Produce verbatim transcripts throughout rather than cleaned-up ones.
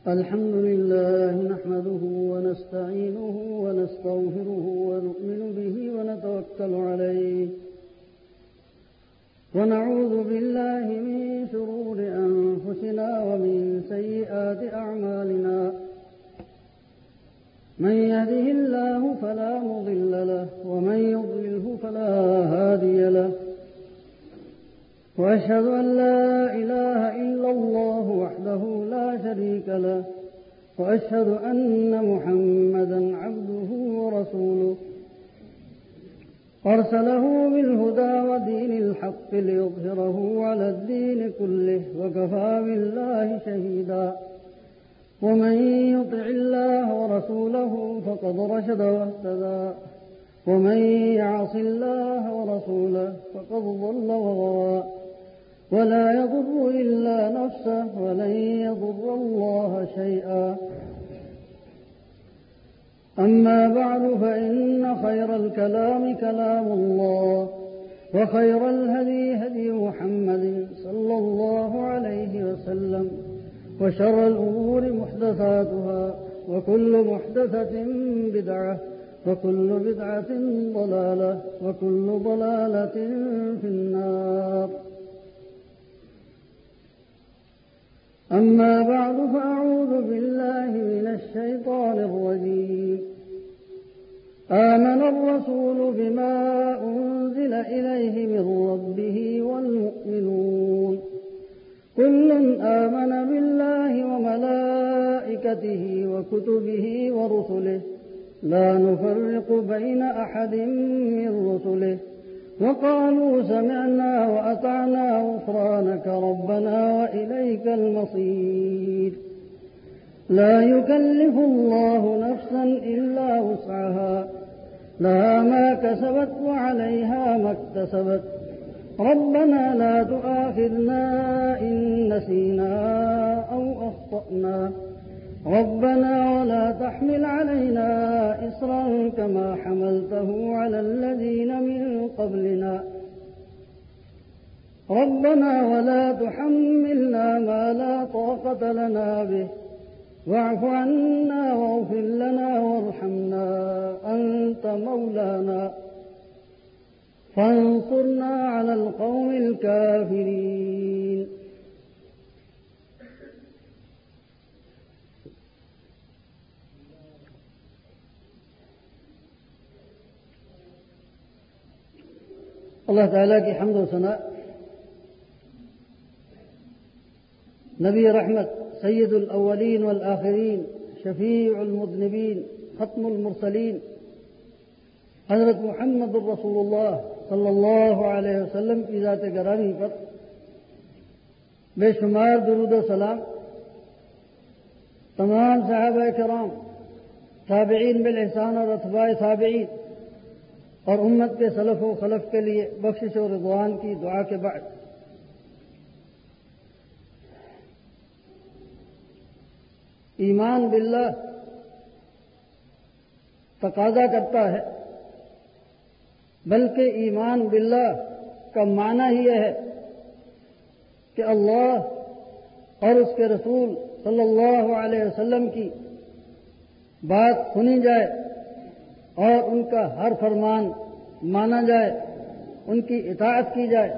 الحمد لله نحمده ونستعينه ونستغفره ونؤمن به ونتوكل عليه ونعوذ بالله من شرور أنفسنا ومن سيئات أعمالنا من يهده الله فلا مضل له ومن يضلله فلا هادي له وأشهد أن لا إله إلا الله وحده لا شريك له وأشهد أن محمدا عبده ورسوله أرسله بالهدى ودين الحق ليظهره على الدين كله وكفى بالله شهيدا ومن يطع الله ورسوله فقد رشد واهتدى ومن يعص الله ورسوله فقد ضل وغوى ولا يضر إلا نفسه ولن يضر الله شيئا أما بعد فإن خير الكلام كلام الله وخير الهدي هدي محمد صلى الله عليه وسلم وشر الأمور محدثاتها وكل محدثة بدعة وكل بدعة ضلالة وكل ضلالة في النار أما بعد فأعوذ بالله من الشيطان الرجيم آمن الرسول بما أنزل إليه من ربه والمؤمنون كل آمن بالله وملائكته وكتبه ورسله لا نفرق بين أحد من رسله وقالوا سمعنا وأطعنا غفرانك ربنا وإليك المصير لا يكلف الله نفسا إلا وسعها لها ما كسبت وعليها ما اكتسبت ربنا لا تؤاخذنا إن نسينا أو أخطأنا ربنا ولا تحمل علينا إصرا كما حملته على الذين من قبلنا ربنا ولا تحملنا ما لا طاقة لنا به واعف عنا واغفر لنا وارحمنا أنت مولانا فانصرنا على القوم الكافرين اللہ تعالیٰ کی حمد و ثنا نبی رحمت سید الاولین والآخرین شفیع المذنبین ختم المرسلین حضرت محمد الرسول اللہ صلی اللہ علیہ وسلم کی ذات گرامی پر بے شمار درود و سلام، تمام صحابہ کرام، تابعین بالاحسان اور اتباع تابعین اور امت کے سلف و خلف کے لیے بخشش و رضوان کی دعا کے بعد ایمان باللہ تقاضا کرتا ہے، بلکہ ایمان باللہ کا معنی ہی یہ ہے کہ اللہ اور اس کے رسول صلی اللہ علیہ وسلم کی بات سنی جائے اور ان کا ہر فرمان مانا جائے، ان کی اطاعت کی جائے۔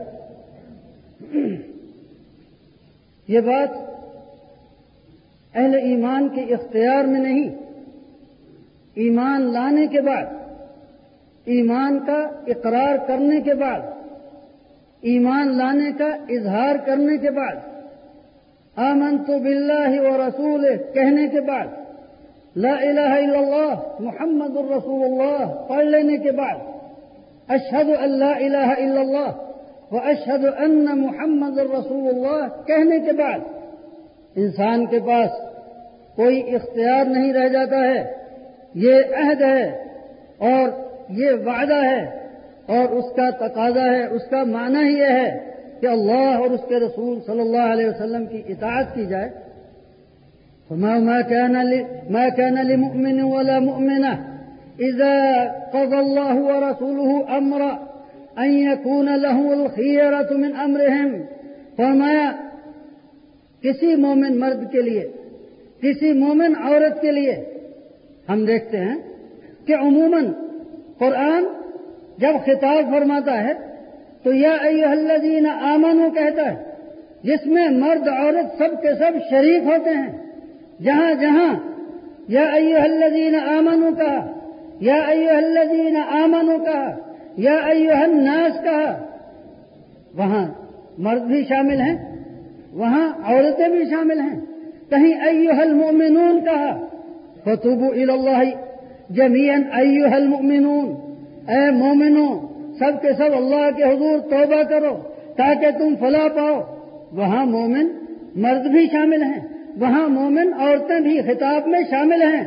یہ بات اہل ایمان کے اختیار میں نہیں، ایمان لانے کے بعد، ایمان کا اقرار کرنے کے بعد، ایمان لانے کا اظہار کرنے کے بعد، آمنت باللہ ورسولہ کہنے کے بعد، لا الہ الا اللہ محمد الرسول اللہ پڑھ لینے کے بعد، اشہد ان لا الہ الا اللہ واشہد ان محمد الرسول اللہ کہنے کے بعد انسان کے پاس کوئی اختیار نہیں رہ جاتا ہے۔ یہ عہد ہے اور یہ وعدہ ہے اور اس کا تقاضا ہے، اس کا معنی ہی یہ ہے کہ اللہ اور اس کے رسول صلی اللہ علیہ وسلم کی اطاعت کی جائے۔ ما كان ما كان لمؤمن ولا مؤمنة إذا قضى الله ورسوله أمرا أن يكون له الخيرة من أمرهم، فرمایا کسی مومن مرد کے لیے کسی مومن عورت کے لیے ہم دیکھتے ہیں کہ عموماً قرآن جب خطاب فرماتا ہے تو یا ایھا الذین آمنوا کہتا ہے، جس میں مرد عورت سب کے سب شریک ہوتے ہیں. جہاں جہاں یا ایھا الذین آمنوا کہا، یا ایھا الذین آمنوا کہا، یا ایھا الناس کہا، وہاں مرد بھی شامل ہیں، وہاں عورتیں بھی شامل ہیں. کہیں ایھا المؤمنون کہا، فتوبوا الی اللہ جمیعا ایھا المؤمنون، اے مومنوں سب کے سب اللہ کے حضور توبہ کرو تاکہ تم فلاح پاؤ. وہاں مومن مرد بھی شامل ہیں، وہاں مومن عورتیں بھی خطاب میں شامل ہیں.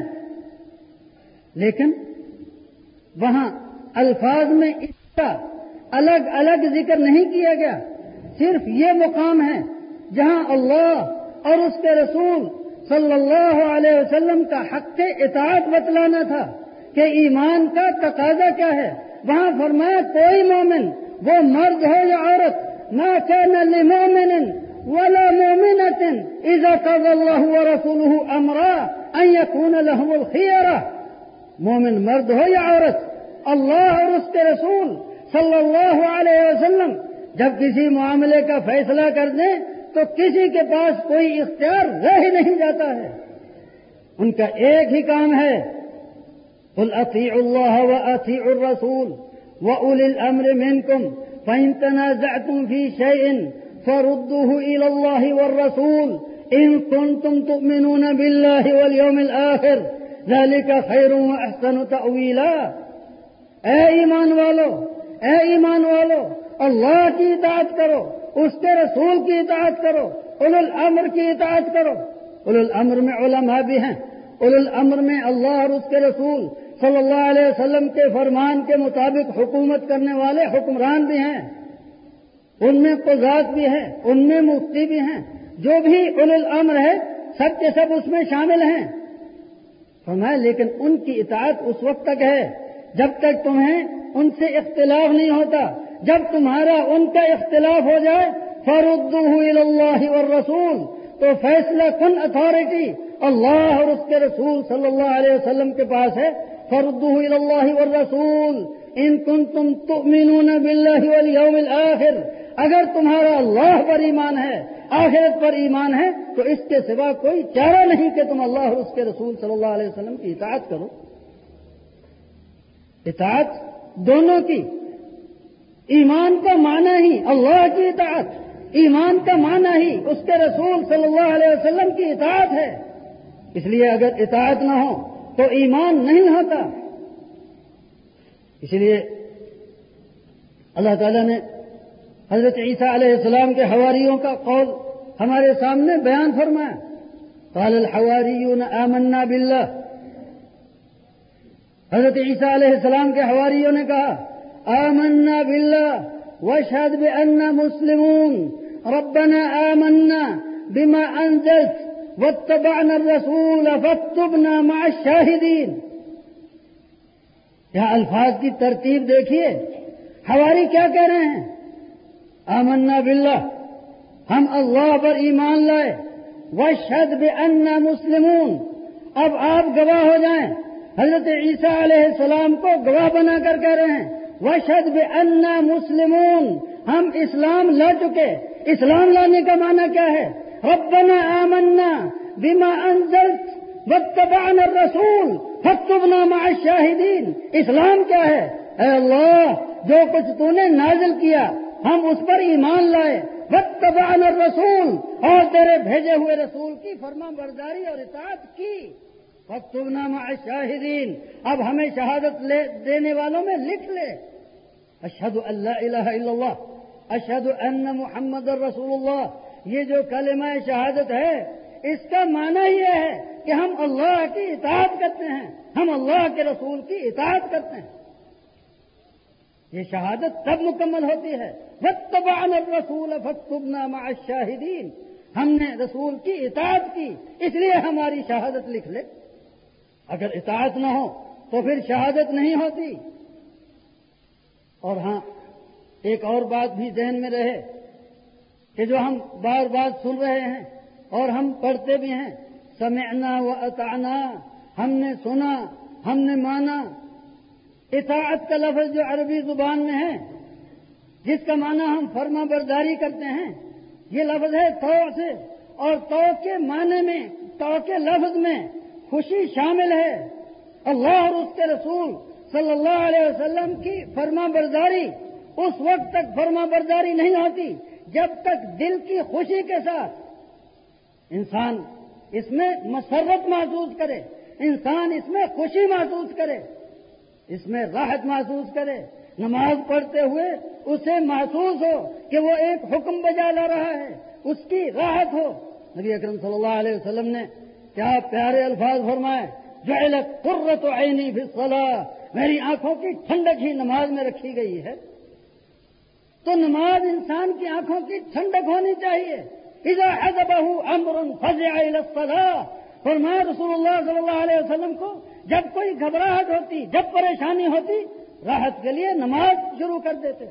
لیکن وہاں الفاظ میں اس کا الگ الگ ذکر نہیں کیا گیا. صرف یہ مقام ہے جہاں اللہ اور اس کے رسول صلی اللہ علیہ وسلم کا حق اطاعت بتلانا تھا کہ ایمان کا تقاضا کیا ہے. وہاں فرمایا کوئی مومن، وہ مرد ہو یا عورت، ما كان لمؤمن ولا مؤمنة إذا قضى الله ورسوله أمرا أن يكون لهم الخيرة. مومن مرد ہو یا عورت، اللہ اور اس کے رسول صلی اللہ علیہ وسلم جب کسی معاملے کا فیصلہ کر دیں تو کسی کے پاس کوئی اختیار رہ ہی نہیں جاتا ہے. ان کا ایک ہی کام ہے، قل اطیعوا اللہ واطیعوا الرسول واولی الامر منکم فإن تنازعتم في شيء فردوه إلى الله والرسول إن كنتم تؤمنون بالله واليوم الآخر ذلك خير وأحسن تأويلا. اے ایمان والو، اے ایمان والو، اللہ کی اطاعت کرو، اس کے رسول کی اطاعت کرو، اولو الامر کی اطاعت کرو. اولو الامر میں علماء بھی ہیں، اولو الامر میں اللہ اور اس کے رسول صلی اللہ علیہ وسلم کے فرمان کے مطابق حکومت کرنے والے حکمران بھی ہیں، ان میں قضات بھی ہیں، ان میں مفتی بھی ہیں. جو بھی اولو الامر ہے سب کے سب اس میں شامل ہیں. فرمایا لیکن ان کی اطاعت اس وقت تک ہے جب تک تمہیں ان سے اختلاف نہیں ہوتا. جب تمہارا ان کا اختلاف ہو جائے فردوہ الی اللہ والرسول، تو فیصلہ کن اتھارٹی اللہ اور اس کے رسول صلی اللہ علیہ وسلم کے پاس ہے. فردوہ الی اللہ والرسول ان کنتم تؤمنون باللہ والیوم الآخر، اگر تمہارا اللہ پر ایمان ہے، آخرت پر ایمان ہے، تو اس کے سوا کوئی چارہ نہیں کہ تم اللہ اور اس کے رسول صلی اللہ علیہ وسلم کی اطاعت کرو. اطاعت دونوں کی. ایمان کا معنی ہی اللہ کی اطاعت، ایمان کا معنی ہی اس کے رسول صلی اللہ علیہ وسلم کی اطاعت ہے. اس لیے اگر اطاعت نہ ہو تو ایمان نہیں ہوتا. اس لیے اللہ تعالیٰ نے حضرت عیسیٰ علیہ السلام کے حواریوں کا قول ہمارے سامنے بیان فرمایا. قال الحواریون آمنا باللہ، حضرت عیسیٰ علیہ السلام کے حواریوں نے کہا آمنا باللہ واشہد بأننا مسلمون ربنا آمنا بما انزلت واتبعنا الرسول فاكتبنا مع الشاہدین. یہاں الفاظ کی ترتیب دیکھیے، حواری کیا کہہ رہے ہیں؟ آمنا باللہ، ہم اللہ پر ایمان لائے. واشہد بأننا مسلمون، اب آپ گواہ ہو جائیں. حضرت عیسیٰ علیہ السلام کو گواہ بنا کر کہہ رہے ہیں واشہد بأننا مسلمون، ہم اسلام لا چکے. اسلام لانے کا معنی کیا ہے؟ ربنا آمنا بما انزلت واتبعنا الرسول فاكتبنا مع الشاہدین. اسلام کیا ہے؟ اے اللہ، جو کچھ تو نے نازل کیا ہم اس پر ایمان لائے. واتبعنا الرسول، اور تیرے بھیجے ہوئے رسول کی فرما برداری اور اطاعت کی. فاکتبنا مع الشاہدین، اب ہمیں شہادت لے دینے والوں میں لکھ لے. اشہد ان لا الہ الا اللہ اشہد ان محمد رسول اللہ، یہ جو کلمہ شہادت ہے اس کا معنی یہ ہے کہ ہم اللہ کی اطاعت کرتے ہیں، ہم اللہ کے رسول کی اطاعت کرتے ہیں. یہ شہادت تب مکمل ہوتی ہے واتبعنا الرسول فاکتبنا مع الشاہدین، ہم نے رسول کی اطاعت کی اس لیے ہماری شہادت لکھ لے. اگر اطاعت نہ ہو تو پھر شہادت نہیں ہوتی. اور ہاں ایک اور بات بھی ذہن میں رہے کہ جو ہم بار بار سن رہے ہیں اور ہم پڑھتے بھی ہیں، سمعنا و اطعنا، ہم نے سنا، ہم نے مانا۔ اطاعت کا لفظ جو عربی زبان میں ہے، جس کا معنی ہم فرما برداری کرتے ہیں، یہ لفظ ہے تو سے، اور تو کے معنی میں، تو کے لفظ میں خوشی شامل ہے۔ اللہ اور اس کے رسول صلی اللہ علیہ وسلم کی فرما برداری اس وقت تک فرما برداری نہیں ہوتی جب تک دل کی خوشی کے ساتھ انسان اس میں مسرت محسوس کرے، انسان اس میں خوشی محسوس کرے، اس میں راحت محسوس کرے۔ نماز پڑھتے ہوئے اسے محسوس ہو کہ وہ ایک حکم بجا لا رہا ہے، اس کی راحت ہو۔ نبی اکرم صلی اللہ علیہ وسلم نے کیا پیارے الفاظ فرمائے، جعلت قرۃ عینی فی الصلاۃ، میری آنکھوں کی ٹھنڈک ہی نماز میں رکھی گئی ہے۔ تو نماز انسان کی آنکھوں کی ٹھنڈک ہونی چاہیے۔ اذا حضبہ امر فزع الی الصلاۃ، فرمایا رسول اللہ صلی اللہ علیہ وسلم کو جب کوئی گھبراہٹ ہوتی، جب پریشانی ہوتی، راحت کے لیے نماز شروع کر دیتے۔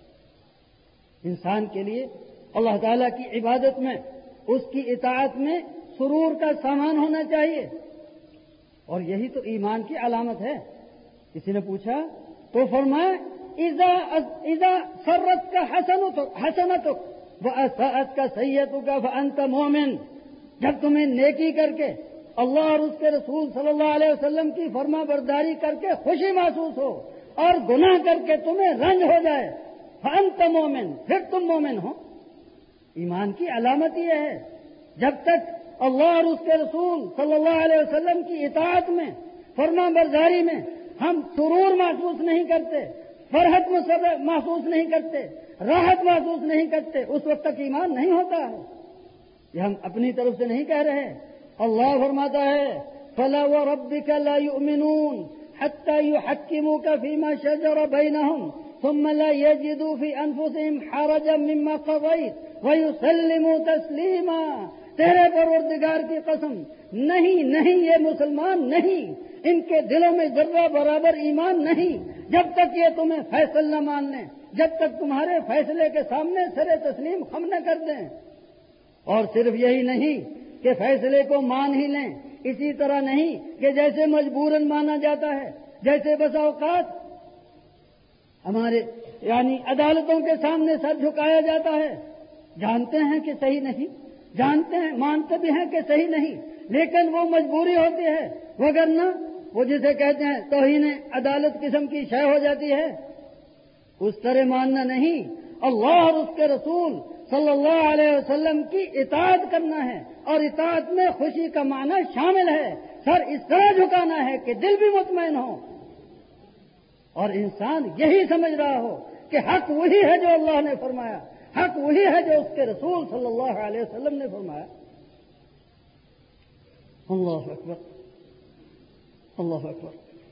انسان کے لیے اللہ تعالیٰ کی عبادت میں، اس کی اطاعت میں سرور کا سامان ہونا چاہیے، اور یہی تو ایمان کی علامت ہے۔ کسی نے پوچھا تو فرمایا اذا اذا سرت کا حسنتک واساءت کا سیئتک فانت مومن، جب تمہیں نیکی کر کے اللہ اور اس کے رسول صلی اللہ علیہ وسلم کی فرما برداری کر کے خوشی محسوس ہو، اور گناہ کر کے تمہیں رنج ہو جائے، فانت مومن، پھر تم مومن ہو۔ ایمان کی علامت یہ ہے، جب تک اللہ اور اس کے رسول صلی اللہ علیہ وسلم کی اطاعت میں، فرما برداری میں ہم سرور محسوس نہیں کرتے، فرحت محسوس نہیں کرتے، راحت محسوس نہیں کرتے، اس وقت تک ایمان نہیں ہوتا ہے۔ یہ ہم اپنی طرف سے نہیں کہہ رہے، اللہ فرماتا ہے فَلَا وَرَبِّكَ لَا يُؤْمِنُونَ حَتَّى يُحَكِّمُوكَ فِي مَا شَجَرَ بَيْنَهُمْ ثُمَّ لَا يَجِدُوا فِي أَنفُسِهِمْ حَرَجًا مِّمَّا قَضَيْتَ وَيُسَلِّمُوا تَسْلِيمًا۔ تیرے پروردگار کی قسم، نہیں نہیں یہ مسلمان نہیں، ان کے دلوں میں ذرہ برابر ایمان نہیں جب تک یہ تمہیں فیصل نہ مان لیں، جب تک تمہارے فیصلے کے سامنے سر تسلیم خم نہ کر دیں۔ اور صرف یہی نہیں کہ فیصلے کو مان ہی لیں، اسی طرح نہیں کہ جیسے مجبوراً مانا جاتا ہے، جیسے بس اوقات ہمارے یعنی عدالتوں کے سامنے سر جھکایا جاتا ہے، جانتے ہیں کہ صحیح نہیں، جانتے ہیں، مانتے بھی ہیں کہ صحیح نہیں، لیکن وہ مجبوری ہوتی ہے، وگرنہ وہ جسے کہتے ہیں توہین عدالت قسم کی شے ہو جاتی ہے، اس طرح ماننا نہیں۔ اللہ اور اس کے رسول صلی اللہ علیہ وسلم کی اطاعت کرنا ہے، اور اطاعت میں خوشی کا معنی شامل ہے، سر اس طرح جھکانا ہے کہ دل بھی مطمئن ہو، اور انسان یہی سمجھ رہا ہو کہ حق وہی ہے جو اللہ نے فرمایا، حق وہی ہے جو اس کے رسول صلی اللہ علیہ وسلم نے فرمایا۔ اللہ اکبر، اللہ اکبر،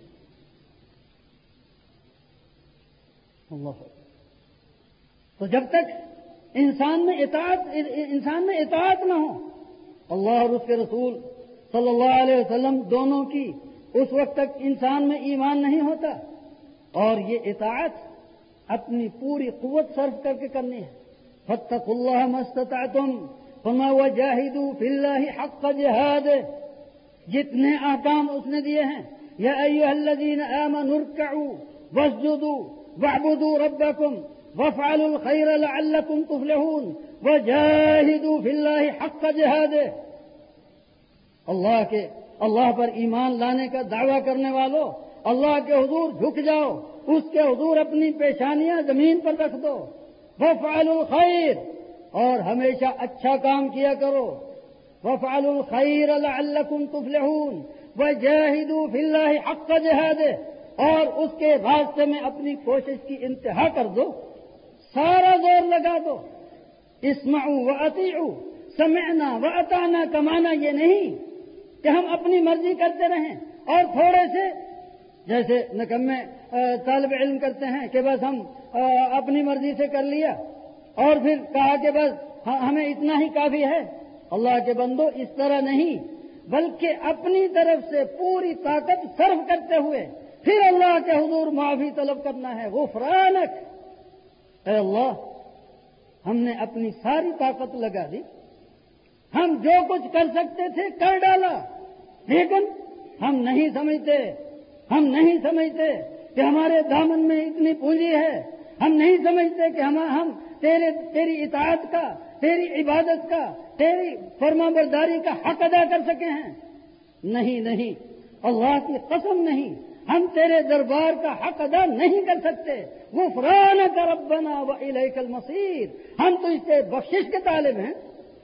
اللہ اکبر۔ تو جب تک انسان میں اطاعت انسان میں اطاعت نہ ہو اللہ اور اس کے رسول صلی اللہ علیہ وسلم دونوں کی، اس وقت تک انسان میں ایمان نہیں ہوتا۔ اور یہ اطاعت اپنی پوری قوت صرف کر کے کرنی ہے۔ فاتقوا اللہ ما استطعتم فما وجاہدوا فی اللہ حق جہاد، جتنے احکام اس نے دیے ہیں، یا ایھا الذین آمنوا ارکعوا واسجدوا واعبدوا ربکم وافعلوا الخیر لعلکم تفلحون وجاہدوا فی اللہ حق جہاد۔ اللہ کے اللہ پر ایمان لانے کا دعویٰ کرنے والوں، اللہ کے حضور جھک جاؤ، اس کے حضور اپنی پیشانیاں زمین پر رکھ دو، وافعلوا الخیر، اور ہمیشہ اچھا کام کیا کرو، وافعلوا الخیر لعلکم تفلحون وجاہدوا فی اللہ حق جہاد، اور اس کے راستے میں اپنی کوشش کی انتہا کر دو، سارا زور لگا دو۔ اسمعوا واطیعوا، سمعنا واطعنا کا معنی یہ نہیں کہ ہم اپنی مرضی کرتے رہیں اور تھوڑے سے جیسے نکمے طالب علم کرتے ہیں کہ بس ہم اپنی مرضی سے کر لیا اور پھر کہا کہ بس ہمیں اتنا ہی کافی ہے۔ اللہ کے بندو اس طرح نہیں، بلکہ اپنی طرف سے پوری طاقت صرف کرتے ہوئے پھر اللہ کے حضور معافی طلب کرنا ہے۔ غفرانک، اے اللہ ہم نے اپنی ساری طاقت لگا دی، ہم جو کچھ کر سکتے تھے کر ڈالا، لیکن ہم نہیں سمجھتے ہم نہیں سمجھتے کہ ہمارے دامن میں اتنی پونجی ہے، ہم نہیں سمجھتے کہ ہم ہم تیرے تیری اطاعت کا، تیری عبادت کا، تیری فرما برداری کا حق ادا کر سکے ہیں۔ نہیں نہیں، اللہ کی قسم نہیں، ہم تیرے دربار کا حق ادا نہیں کر سکتے۔ غفرانک ربنا والیک المصیر، ہم تو اس سے بخشش کے طالب ہیں۔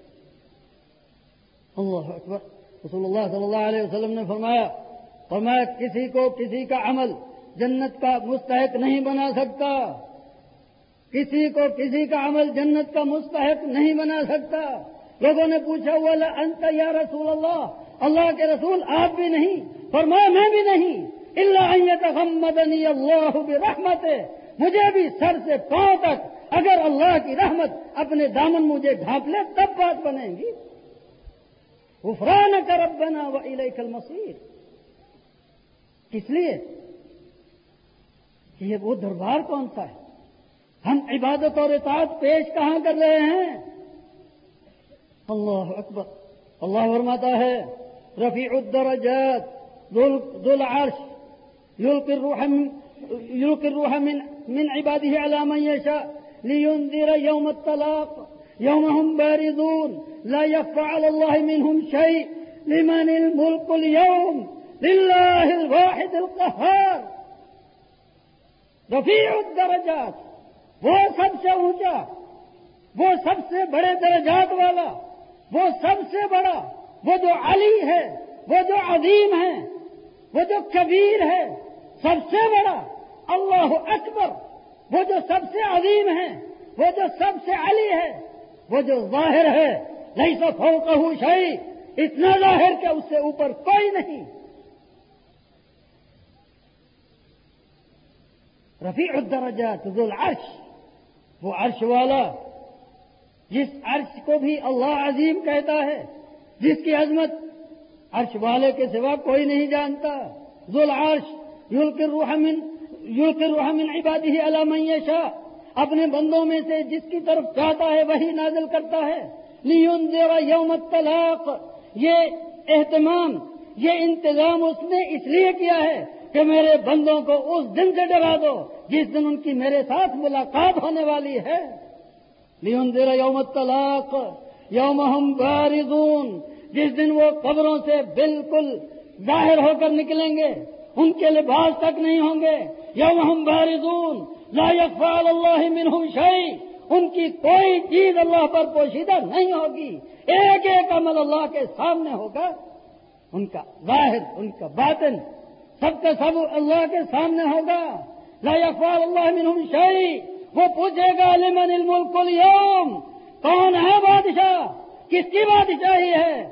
اللہ اکبر۔ رسول اللہ صلی اللہ علیہ وسلم نے فرمایا فرمایا کسی کو کسی کا عمل جنت کا مستحق نہیں بنا سکتا، کسی کو کسی کا عمل جنت کا مستحق نہیں بنا سکتا۔ لوگوں نے پوچھا ولا انت یا رسول اللہ، اللہ کے رسول آپ بھی نہیں؟ فرمایا میں بھی نہیں، الا ان یتغمدنی اللہ برحمتہ، مجھے بھی سر سے پاؤں تک اگر اللہ کی رحمت اپنے دامن مجھے ڈھانپ لے تب بات بنے گی۔ غفرانک ربنا والیک المصیر، کس لیے کہ یہ وہ دربار کون سا ہے؟ ہم عبادت اور اطاعت پیش کہاں کر رہے ہیں؟ اللہ اکبر۔ اللہ فرماتا ہے رفیع الدرجات ذو العرش یلقی الروح من یلقی الروح من من عباده على من يشاء لينذر يوم الطلاق يوم هم بارزون لا يخفى على الله منهم شيء لمن الملك اليوم لله الواحد القهار۔ رفیع الدرجات، وہ سب سے اونچا، وہ سب سے بڑے درجات والا، وہ سب سے بڑا، وہ جو علی ہے، وہ جو عظیم ہے، وہ جو کبیر ہے، سب سے بڑا اللہ اکبر، وہ جو سب سے عظیم ہے، وہ جو سب سے علی ہے، وہ جو ظاہر ہے لیس فوقہ شیء، اتنا ظاہر کہ اس سے اوپر کوئی نہیں۔ رفیع الدرجات ذو العرش، وہ عرش والا، جس عرش کو بھی اللہ عظیم کہتا ہے، جس کی عظمت عرش والے کے سوا کوئی نہیں جانتا۔ ذو العرش یلقی الروح من یلقی الروح من عباده علی من یشاء، اپنے بندوں میں سے جس کی طرف چاہتا ہے وہی نازل کرتا ہے۔ لینذر یوم الطلاق، یہ اہتمام، یہ انتظام اس نے اس لیے کیا ہے کہ میرے بندوں کو اس دن سے ڈرا دو جس دن ان کی میرے ساتھ ملاقات ہونے والی ہے۔ لینذر یوم الطلاق یوم ہم بارزون، جس دن وہ قبروں سے بالکل ظاہر ہو کر نکلیں گے، ان کے لباس تک نہیں ہوں گے۔ یوم ہم بارزون لا یخفی علی اللہ منہم شیء، ان کی کوئی چیز اللہ پر پوشیدہ نہیں ہوگی، ایک ایک عمل اللہ کے سامنے ہوگا، ان کا ظاہر، ان کا باطن، سب کا سب اللہ کے سامنے ہوگا۔ لا یخفی علی اللہ منہم شیء، وہ پوچھے گا لمن الملک اليوم، کون ہے بادشاہ، کس کی بادشاہی ہے؟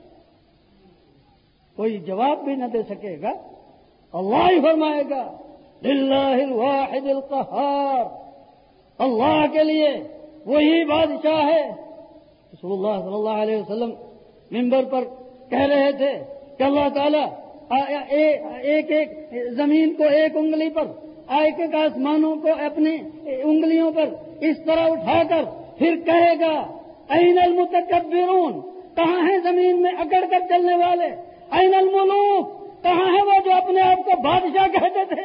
کوئی جواب بھی نہ دے سکے گا، اللہ ہی فرمائے گا للہ الواحد القہار، اللہ کے لیے وہی بادشاہ ہے۔ رسول اللہ صلی اللہ علیہ وسلم منبر پر کہہ رہے تھے کہ اللہ تعالیٰ ایک ایک زمین کو ایک انگلی پر، ایک ایک آسمانوں کو اپنی انگلیوں پر اس طرح اٹھا کر پھر کہے گا این المتکبرون، کہاں ہیں زمین میں اکڑ کر چلنے والے؟ این الملوک، کہاں ہیں وہ جو اپنے آپ کو بادشاہ کہتے تھے؟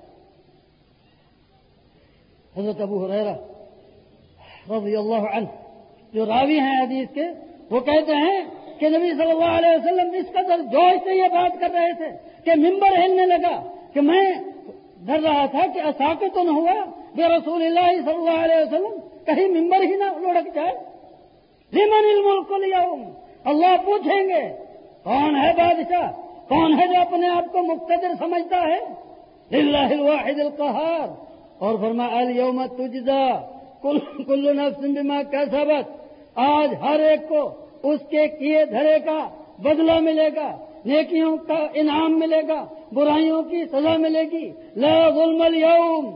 حضرت ابو ہریرہ رضی اللہ عنہ جو راوی ہیں حدیث کے، وہ کہتے ہیں کہ نبی صلی اللہ علیہ وسلم اس قدر جوش سے یہ بات کر رہے تھے کہ منبر ہلنے لگا کہ میں ڈر رہا تھا کہ اساقط تو نہ ہوا بے رسول اللہ صلی اللہ علیہ وسلم، کہیں منبر ہی نہ لڑک جائے۔ لمن الملک اليوم، اللہ پوچھیں گے کون ہے بادشاہ، کون ہے جو اپنے آپ کو مقتدر سمجھتا ہے؟ للہ الواحد القہار۔ اور فرمایا الیوم تجزا کل نفس بما کسبت، آج ہر ایک کو اس کے کیے دھرے کا بدلہ ملے گا، نیکیوں کا انعام ملے گا، برائیوں کی سزا ملے گی۔ لا ظلم اليوم،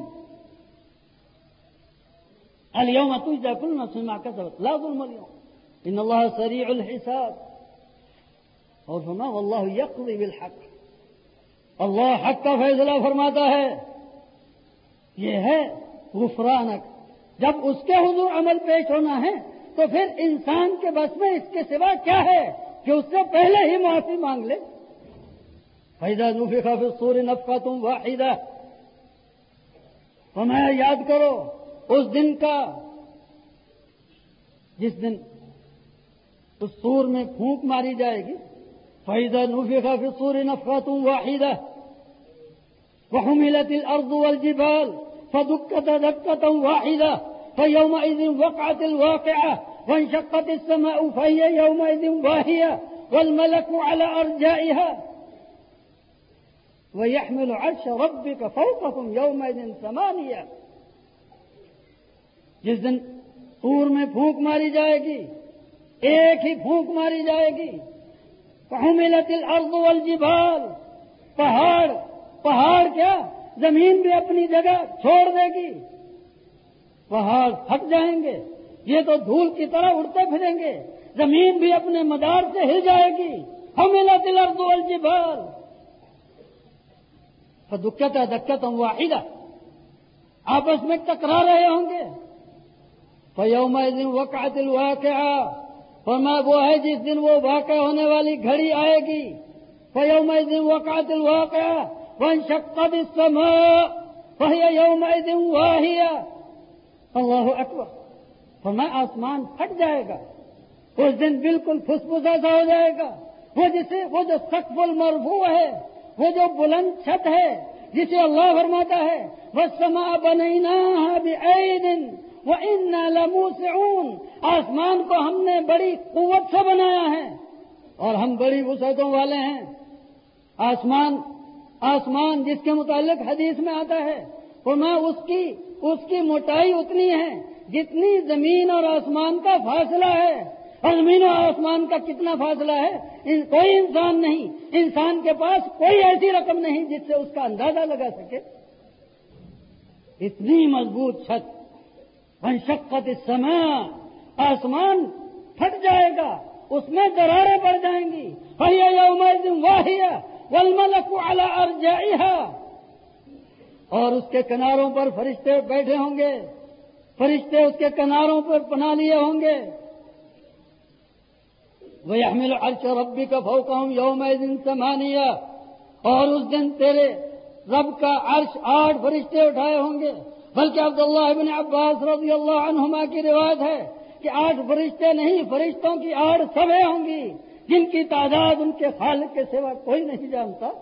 اليوم تجزا كل نفس بما كسبت لا ظلم اليوم ان اللہ سریع الحساب۔ اور سنا واللہ یقضی بالحق، اللہ حق کا فیصلہ فرماتا ہے۔ یہ ہے غفرانک، جب اس کے حضور عمل پیش ہونا ہے تو پھر انسان کے بس میں اس کے سوا کیا ہے کہ اس سے پہلے ہی معافی مانگ لے. فَإِذَا نُفِخَ فِي الصُّورِ نَفْخَةٌ وَاحِدَةٌ. فرمایا یاد کرو اس دن کا جس دن اس سور میں پھونک ماری جائے گی. فَإِذَا نُفِخَ فِي الصُّورِ نَفْخَةٌ وَاحِدَةٌ وَحُمِلَتِ الْأَرْضُ وَالْجِبَالُ فَدُكَّتْ دَكَّةً وَاحِدَةً فَيَوْمَئِذٍ وَقَعَتِ الْوَاقِعَةُ وَانشَقَّتِ السَّمَاءُ فَهِيَ يَوْمَئِذٍ وَاهِيَةٌ وَالْمَلَكُ عَلَى أَرْجَائِهَا وَيَحْمِلُ عَرْشَ رَبِّكَ فَوْقَهُمْ يَوْمَئِذٍ ثَمَانِيَةٌ. جس دن طور میں پھونک ماری جائے گی، ایک ہی پھونک ماری جائے گی. فَحُمِلَتِ الْأَرْضُ وَالْجِبَالُ. پہاڑ پہاڑ کیا زمین بھی اپنی جگہ چھوڑ دے گی. پہاڑ پھٹ جائیں گے، یہ تو دھول کی طرح اڑتے پھریں گے. زمین بھی اپنے مدار سے ہل جائے گی. حملت الارض والجبال فدکتا دکتا واحدہ، آپس میں ٹکرا رہے ہوں گے. فیومئذ وقعت الواقعہ، فرمایا وہ ہے جس دن وہ واقع ہونے والی گھڑی آئے گی. فیومئذ وقعت الواقعہ وانشقت السماء فہی یومئذ واہیہ. اللہ اکبر. فرمایا آسمان پھٹ جائے گا اس دن، بالکل پھسپھسا سا ہو جائے گا. وہ جسے وہ جو سقف المرفوع ہے، وہ جو بلند چھت ہے جسے اللہ فرماتا ہے والسماء بنیناہا بِأَیْدٍ وَإِنَّا لَمُوسِعُونَ. آسمان کو ہم نے بڑی قوت سے بنایا ہے اور ہم بڑی وسعتوں والے ہیں. آسمان آسمان جس کے متعلق حدیث میں آتا ہے فرمایا اس کی اس کی موٹائی اتنی ہے جتنی زمین اور آسمان کا فاصلہ ہے. اور زمین و آسمان کا کتنا فاصلہ ہے ان کوئی انسان نہیں، انسان کے پاس کوئی ایسی رقم نہیں جس سے اس کا اندازہ لگا سکے. اتنی مضبوط چھت. وانشقت السماء، آسمان پھٹ جائے گا، اس میں دراریں پڑ جائیں گی. فہی یومئذ واہیہ والملک علی ارجائہا. اور اس کے کناروں پر فرشتے بیٹھے ہوں گے، فرشتے اس کے کناروں پر پناہ لیے ہوں گے. وَيَحْمِلُ عَرْشَ رَبِّكَ فَوْقَهُمْ يَوْمَئِذٍ ثَمَانِيَةٌ. اور اس دن تیرے رب کا عرش آٹھ فرشتے اٹھائے ہوں گے. بلکہ عبداللہ ابن عباس رضی اللہ عنہما کی روایت ہے کہ آٹھ فرشتے نہیں، فرشتوں کی آٹھ سبھیں ہوں گی جن کی تعداد ان کے خالق کے سوا کوئی نہیں جانتا.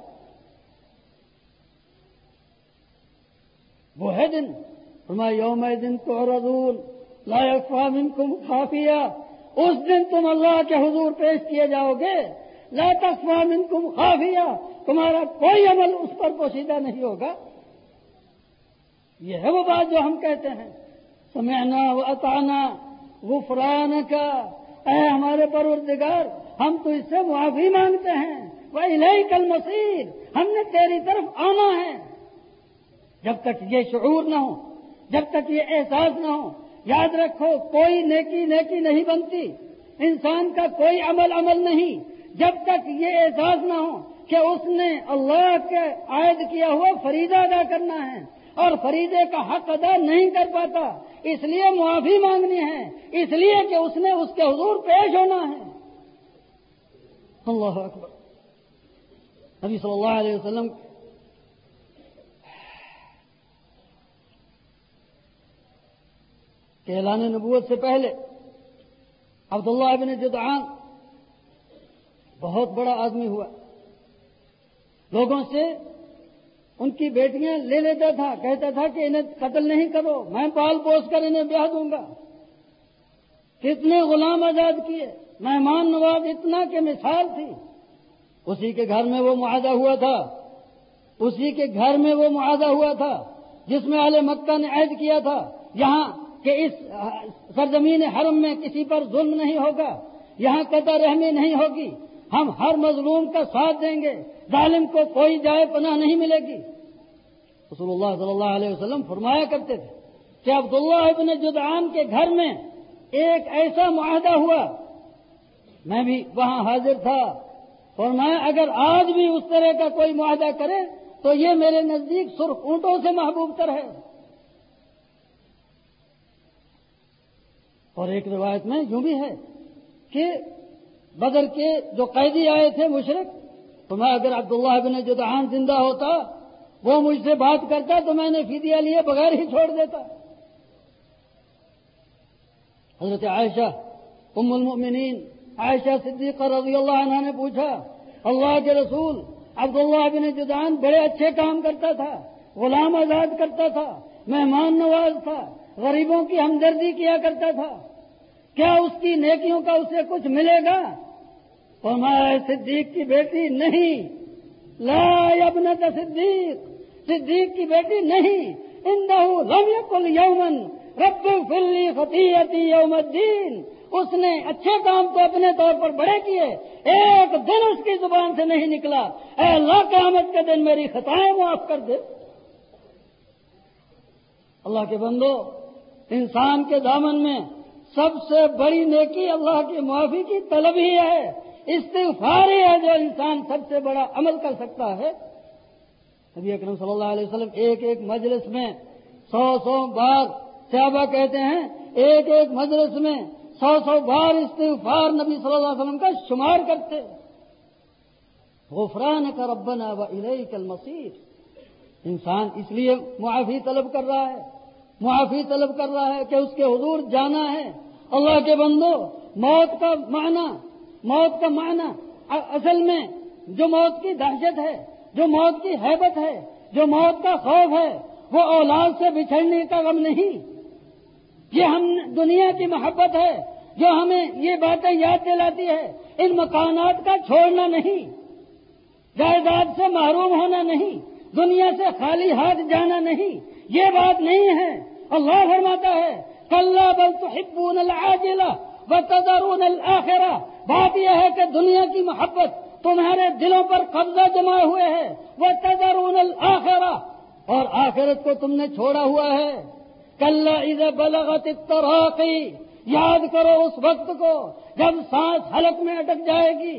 وہ ہے دن. فرمایا یومئذ تعرضون لا یخفی منکم خافیہ. اس دن تم اللہ کے حضور پیش کیے جاؤ گے، لا تخفی منکم خافیہ، تمہارا کوئی عمل اس پر پوشیدہ نہیں ہوگا. یہ ہے وہ بات جو ہم کہتے ہیں سمعنا واطعنا غفرانک. اے ہمارے پروردگار، ہم تو اس سے معافی مانگتے ہیں. وإلیک المصیر، ہم نے تیری طرف آنا ہے. جب تک یہ شعور نہ ہو، جب تک یہ احساس نہ ہو، یاد رکھو کوئی نیکی نیکی نہیں بنتی، انسان کا کوئی عمل عمل نہیں جب تک یہ احساس نہ ہو کہ اس نے اللہ کے عائد کیا ہوا فریضہ ادا کرنا ہے اور فریضے کا حق ادا نہیں کر پاتا، اس لیے معافی مانگنی ہے، اس لیے کہ اس نے اس کے حضور پیش ہونا ہے. اللہ اکبر. نبی صلی اللہ علیہ وسلم کہ اعلان نبوت سے پہلے عبداللہ ابن جدعان بہت بڑا آدمی ہوا، لوگوں سے ان کی بیٹیاں لے لیتا تھا، کہتا تھا کہ انہیں قتل نہیں کرو، میں پال پوس کر انہیں بیاہ دوں گا. کتنے غلام آزاد کیے، مہمان نواز اتنا کہ مثال تھی. اسی کے گھر میں وہ معاہدہ ہوا تھا، اسی کے گھر میں وہ معاہدہ ہوا تھا جس میں اہل مکہ نے عہد کیا تھا یہاں کہ اس سرزمین حرم میں کسی پر ظلم نہیں ہوگا، یہاں قطع رحمی نہیں ہوگی، ہم ہر مظلوم کا ساتھ دیں گے، ظالم کو کوئی جائے پناہ نہیں ملے گی. رسول اللہ صلی اللہ علیہ وسلم فرمایا کرتے تھے کہ عبداللہ ابن جدعان کے گھر میں ایک ایسا معاہدہ ہوا، میں بھی وہاں حاضر تھا، فرمایا اگر آج بھی اس طرح کا کوئی معاہدہ کرے تو یہ میرے نزدیک سرخ اونٹوں سے محبوب تر ہے. اور ایک روایت میں یوں بھی ہے کہ بدر کے جو قیدی آئے تھے مشرک، تو میں اگر عبداللہ بن جدعان زندہ ہوتا، وہ مجھ سے بات کرتا تو میں نے فدیہ لیے بغیر ہی چھوڑ دیتا۔ حضرت عائشہ ام المؤمنین عائشہ صدیقہ رضی اللہ عنہ نے پوچھا، اللہ کے رسول عبداللہ بن جدعان بڑے اچھے کام کرتا تھا، غلام آزاد کرتا تھا، مہمان نواز تھا، غریبوں کی ہمدردی کیا کرتا تھا، کیا اس کی نیکیوں کا اسے کچھ ملے گا؟ فرمایا صدیق کی بیٹی نہیں، لا یا ابنت صدیق، صدیق کی بیٹی نہیں، انہ لم یقل یوما رب اغفر لی خطیئتی یوم الدین، اس نے اچھے کام تو اپنے طور پر بڑے کیے، ایک دن اس کی زبان سے نہیں نکلا اے اللہ قیامت کے دن میری خطائیں معاف کر دے۔ اللہ کے بندو، انسان کے دامن میں سب سے بڑی نیکی اللہ کی معافی کی طلب ہی ہے، استغفار ہی ہے جو انسان سب سے بڑا عمل کر سکتا ہے۔ نبی اکرم صلی اللہ علیہ وسلم ایک ایک مجلس میں سو سو بار، صحابہ کہتے ہیں ایک ایک مجلس میں سو سو بار استغفار نبی صلی اللہ علیہ وسلم کا شمار کرتے۔ غفرانک ربنا والیک المصیر، انسان اس لیے معافی طلب کر رہا ہے، معافی طلب کر رہا ہے کہ اس کے حضور جانا ہے۔ اللہ کے بندو، موت کا معنی موت کا معنی اصل میں جو موت کی دہشت ہے، جو موت کی ہیبت ہے، جو موت کا خوف ہے، وہ اولاد سے بچھڑنے کا غم نہیں، یہ ہم دنیا کی محبت ہے جو ہمیں یہ باتیں یاد دلاتی ہے، ان مکانات کا چھوڑنا نہیں، جائیداد سے محروم ہونا نہیں، دنیا سے خالی ہاتھ جانا نہیں، یہ بات نہیں ہے۔ اللہ فرماتا ہے کلا بل تحبون العاجلہ وتذرون الآخرہ، بات یہ ہے کہ دنیا کی محبت تمہارے دلوں پر قبضہ جما ہوئے ہے، وتذرون الآخرہ، اور آخرت کو تم نے چھوڑا ہوا ہے۔ کلا اذا بلغت التراقی، یاد کرو اس وقت کو جب سانس حلق میں اٹک جائے گی۔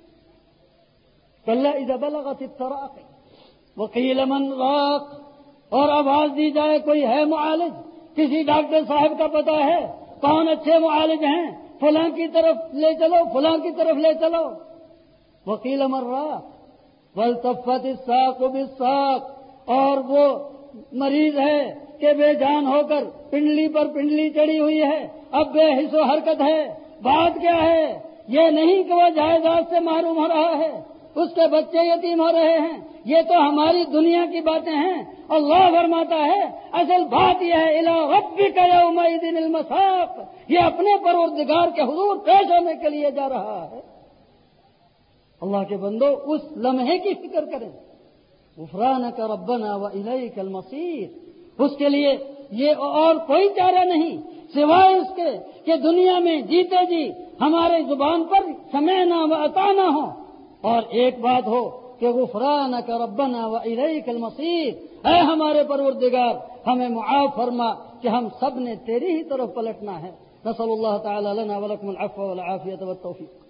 کلا اذا بلغت التراقی وقیل من راق، اور آواز دی جائے کوئی ہے معالج، کسی ڈاکٹر صاحب کا پتہ ہے کون اچھے معالج ہیں، فلاں کی طرف لے چلو، فلاں کی طرف لے چلو۔ وقیل من راق والتفت الساق بالساق، اور وہ مریض ہے کہ بے جان ہو کر پنڈلی پر پنڈلی چڑھی ہوئی ہے، اب بے حس و حرکت ہے۔ بات کیا ہے؟ یہ نہیں کہ وہ جائیداد سے محروم ہو رہا ہے، اس کے بچے یتیم ہو رہے ہیں، یہ تو ہماری دنیا کی باتیں ہیں۔ اللہ فرماتا ہے اصل بات یہ ہے الی ربک یومئذ المساق، یہ اپنے پروردگار کے حضور پیش ہونے کے لیے جا رہا ہے۔ اللہ کے بندو، اس لمحے کی فکر کریں، غفرانک ربنا والیک المصیر، اس کے لیے یہ اور کوئی چارہ نہیں سوائے اس کے کہ دنیا میں جیتے جی ہمارے زبان پر سمعنا و اطعنا ہو، اور ایک بات ہو کہ غفرانک ربنا والیک المصیر، اے ہمارے پروردگار ہمیں معاف فرما کہ ہم سب نے تیری ہی طرف پلٹنا ہے۔ نسأل اللہ تعالی لنا ولکم العفو والعافیۃ والتوفیق۔